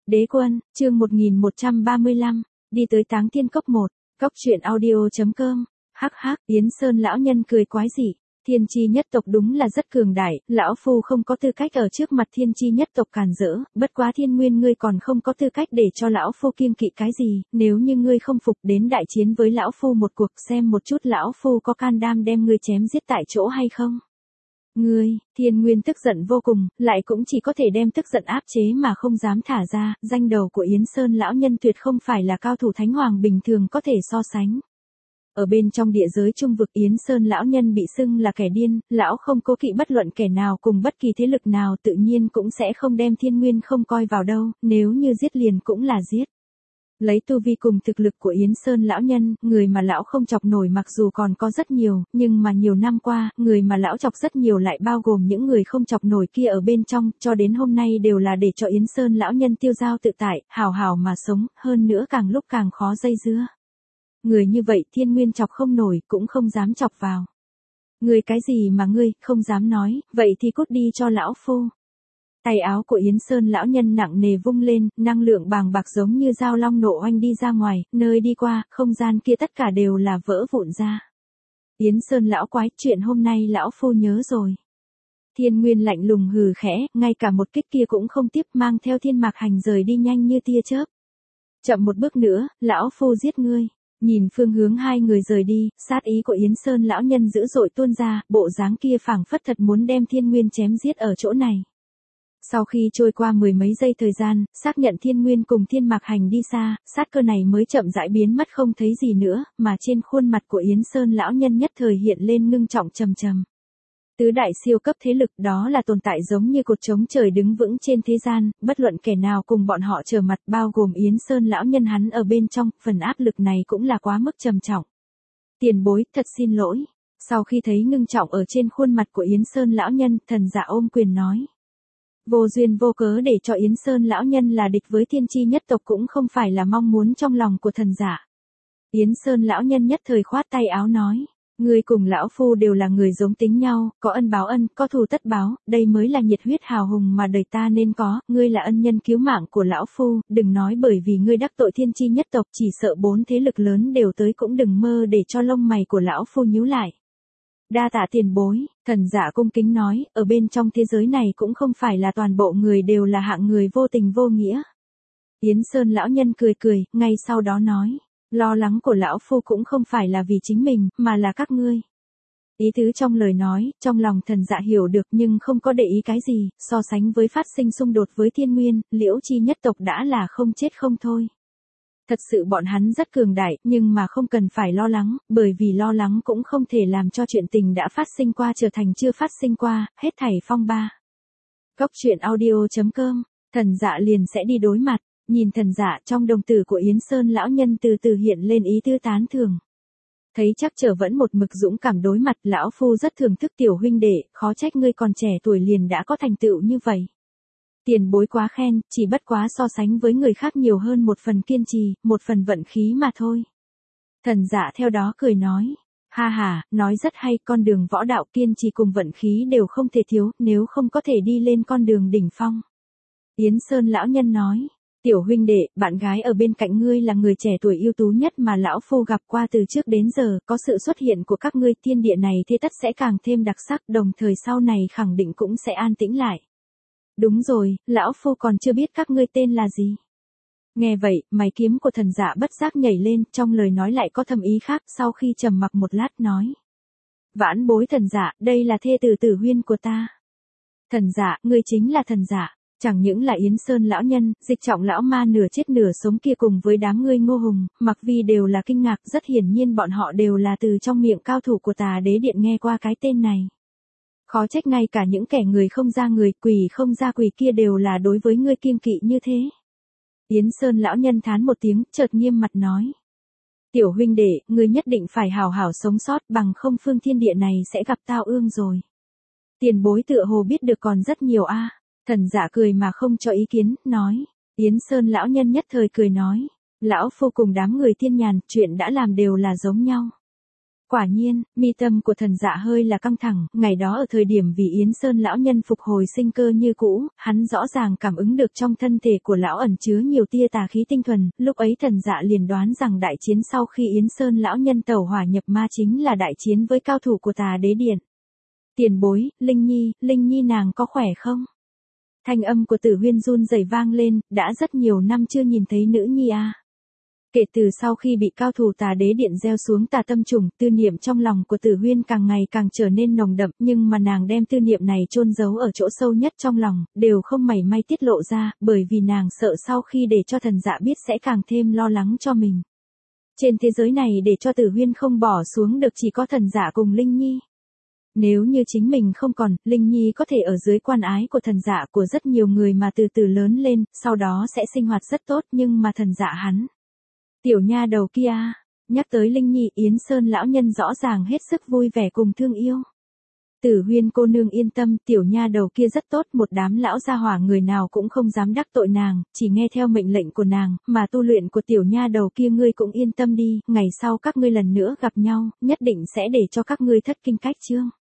Đế quân, chương 1135, đi tới Táng Thiên Cốc 1, Cốc truyện audio.com, hắc hắc, Yến Sơn lão nhân cười quái dị, thiên chi nhất tộc đúng là rất cường đại, lão phu không có tư cách ở trước mặt thiên chi nhất tộc càn rỡ, bất quá thiên nguyên ngươi còn không có tư cách để cho lão phu kiêng kỵ cái gì, nếu như ngươi không phục đến đại chiến với lão phu một cuộc xem một chút lão phu có can đảm đem ngươi chém giết tại chỗ hay không. Ngươi, thiên nguyên tức giận vô cùng, lại cũng chỉ có thể đem tức giận áp chế mà không dám thả ra, danh đầu của Yến Sơn lão nhân tuyệt không phải là cao thủ thánh hoàng bình thường có thể so sánh. Ở bên trong địa giới trung vực Yến Sơn lão nhân bị xưng là kẻ điên, lão không cố kỵ bất luận kẻ nào cùng bất kỳ thế lực nào tự nhiên cũng sẽ không đem thiên nguyên không coi vào đâu, nếu như giết liền cũng là giết. Lấy tu vi cùng thực lực của Yến Sơn lão nhân, người mà lão không chọc nổi mặc dù còn có rất nhiều, nhưng mà nhiều năm qua, người mà lão chọc rất nhiều lại bao gồm những người không chọc nổi kia ở bên trong, cho đến hôm nay đều là để cho Yến Sơn lão nhân tiêu dao tự tại, hào hào mà sống, hơn nữa càng lúc càng khó dây dưa. Người như vậy thiên nguyên chọc không nổi, cũng không dám chọc vào. Ngươi cái gì mà ngươi, không dám nói, vậy thì cút đi cho lão phu. Tay áo của Yến Sơn lão nhân nặng nề vung lên, năng lượng bàng bạc giống như dao long nộ oanh đi ra ngoài, nơi đi qua, không gian kia tất cả đều là vỡ vụn ra. Yến Sơn lão quái, chuyện hôm nay lão phu nhớ rồi. Thiên nguyên lạnh lùng hừ khẽ, ngay cả một kích kia cũng không tiếp, mang theo thiên mạc hành rời đi nhanh như tia chớp. Chậm một bước nữa, lão phu giết ngươi. Nhìn phương hướng hai người rời đi, sát ý của Yến Sơn lão nhân dữ dội tuôn ra, bộ dáng kia phảng phất thật muốn đem thiên nguyên chém giết ở chỗ này. Sau khi trôi qua mười mấy giây thời gian, xác nhận thiên nguyên cùng thiên mạc hành đi xa, sát cơ này mới chậm rãi biến mất không thấy gì nữa, mà trên khuôn mặt của Yến Sơn lão nhân nhất thời hiện lên ngưng trọng trầm trầm. Tứ đại siêu cấp thế lực đó là tồn tại giống như cột trống trời đứng vững trên thế gian, bất luận kẻ nào cùng bọn họ trở mặt bao gồm Yến Sơn lão nhân hắn ở bên trong, phần áp lực này cũng là quá mức trầm trọng. Tiền bối, thật xin lỗi. Sau khi thấy ngưng trọng ở trên khuôn mặt của Yến Sơn lão nhân, thần dạ ôm quyền nói. Vô duyên vô cớ để cho Yến Sơn lão nhân là địch với thiên chi nhất tộc cũng không phải là mong muốn trong lòng của thần dạ. Yến Sơn lão nhân nhất thời khoát tay áo nói. Ngươi cùng lão phu đều là người giống tính nhau, có ân báo ân, có thù tất báo, đây mới là nhiệt huyết hào hùng mà đời ta nên có, ngươi là ân nhân cứu mạng của lão phu, đừng nói bởi vì ngươi đắc tội thiên chi nhất tộc, chỉ sợ 4 thế lực lớn đều tới cũng đừng mơ để cho lông mày của lão phu nhíu lại. Đa tạ tiền bối, thần giả cung kính nói, ở bên trong thế giới này cũng không phải là toàn bộ người đều là hạng người vô tình vô nghĩa. Yến Sơn lão nhân cười cười, ngay sau đó nói. Lo lắng của lão phu cũng không phải là vì chính mình, mà là các ngươi. Ý tứ trong lời nói, trong lòng thần dạ hiểu được nhưng không có để ý cái gì, so sánh với phát sinh xung đột với thiên nguyên, Liễu chi nhất tộc đã là không chết không thôi. Thật sự bọn hắn rất cường đại, nhưng mà không cần phải lo lắng, bởi vì lo lắng cũng không thể làm cho chuyện tình đã phát sinh qua trở thành chưa phát sinh qua, hết thảy phong ba. Cốc truyện audio.com, thần dạ liền sẽ đi đối mặt. Nhìn thần dạ trong đồng tử của Yến Sơn lão nhân từ từ hiện lên ý tư tán thưởng. Thấy chắc trở vẫn một mực dũng cảm đối mặt, lão phu rất thưởng thức tiểu huynh đệ, khó trách ngươi còn trẻ tuổi liền đã có thành tựu như vậy. Tiền bối quá khen, chỉ bất quá so sánh với người khác nhiều hơn một phần kiên trì, một phần vận khí mà thôi. Thần dạ theo đó cười nói, ha ha, nói rất hay, con đường võ đạo kiên trì cùng vận khí đều không thể thiếu, nếu không có thể đi lên con đường đỉnh phong. Yến Sơn lão nhân nói. Tiểu huynh đệ, bạn gái ở bên cạnh ngươi là người trẻ tuổi ưu tú nhất mà lão phu gặp qua từ trước đến giờ, có sự xuất hiện của các ngươi thiên địa này thế tất sẽ càng thêm đặc sắc, đồng thời sau này khẳng định cũng sẽ an tĩnh lại. Đúng rồi, lão phu còn chưa biết các ngươi tên là gì. Nghe vậy, mày kiếm của thần dạ bất giác nhảy lên, trong lời nói lại có thâm ý khác, sau khi trầm mặc một lát nói. Vãn bối thần dạ, đây là thê tử tử huyên của ta. Thần dạ, ngươi chính là thần dạ. Chẳng những là Yến Sơn lão nhân, Dịch Trọng lão ma nửa chết nửa sống kia cùng với đám ngươi Ngô Hùng, Mặc Vi đều là kinh ngạc, rất hiển nhiên bọn họ đều là từ trong miệng cao thủ của Tà Đế Điện nghe qua cái tên này. Khó trách ngay cả những kẻ người không ra người, quỷ không ra quỷ kia đều là đối với ngươi kiêng kỵ như thế. Yến Sơn lão nhân thán một tiếng, chợt nghiêm mặt nói. Tiểu huynh đệ, ngươi nhất định phải hào hảo sống sót, bằng không phương thiên địa này sẽ gặp tao ương rồi. Tiền bối tựa hồ biết được còn rất nhiều a. Thần giả cười mà không cho ý kiến, nói. Yến Sơn lão nhân nhất thời cười nói. Lão phu cùng đám người thiên nhàn, chuyện đã làm đều là giống nhau. Quả nhiên, mi tâm của thần dạ hơi là căng thẳng, ngày đó ở thời điểm vì Yến Sơn lão nhân phục hồi sinh cơ như cũ, hắn rõ ràng cảm ứng được trong thân thể của lão ẩn chứa nhiều tia tà khí tinh thuần, lúc ấy thần dạ liền đoán rằng đại chiến sau khi Yến Sơn lão nhân tẩu hỏa nhập ma chính là đại chiến với cao thủ của tà đế điện. Tiền bối, Linh Nhi nàng có khỏe không? Thanh âm của Tử Huyên run rẩy vang lên, đã rất nhiều năm chưa nhìn thấy nữ nhi a. Kể từ sau khi bị cao thủ tà đế điện gieo xuống tà tâm trùng, tư niệm trong lòng của Tử Huyên càng ngày càng trở nên nồng đậm, nhưng mà nàng đem tư niệm này chôn giấu ở chỗ sâu nhất trong lòng, đều không mảy may tiết lộ ra, bởi vì nàng sợ sau khi để cho thần dạ biết sẽ càng thêm lo lắng cho mình. Trên thế giới này để cho Tử Huyên không bỏ xuống được chỉ có thần dạ cùng Linh Nhi. Nếu như chính mình không còn, Linh Nhi có thể ở dưới quan ái của thần dạ của rất nhiều người mà từ từ lớn lên, sau đó sẽ sinh hoạt rất tốt, nhưng mà thần dạ hắn. Tiểu nha đầu kia, nhắc tới Linh Nhi, Yến Sơn lão nhân rõ ràng hết sức vui vẻ cùng thương yêu. Tử Huyên cô nương yên tâm, tiểu nha đầu kia rất tốt, một đám lão gia hỏa người nào cũng không dám đắc tội nàng, chỉ nghe theo mệnh lệnh của nàng, mà tu luyện của tiểu nha đầu kia ngươi cũng yên tâm đi, ngày sau các ngươi lần nữa gặp nhau, nhất định sẽ để cho các ngươi thất kinh cách chương.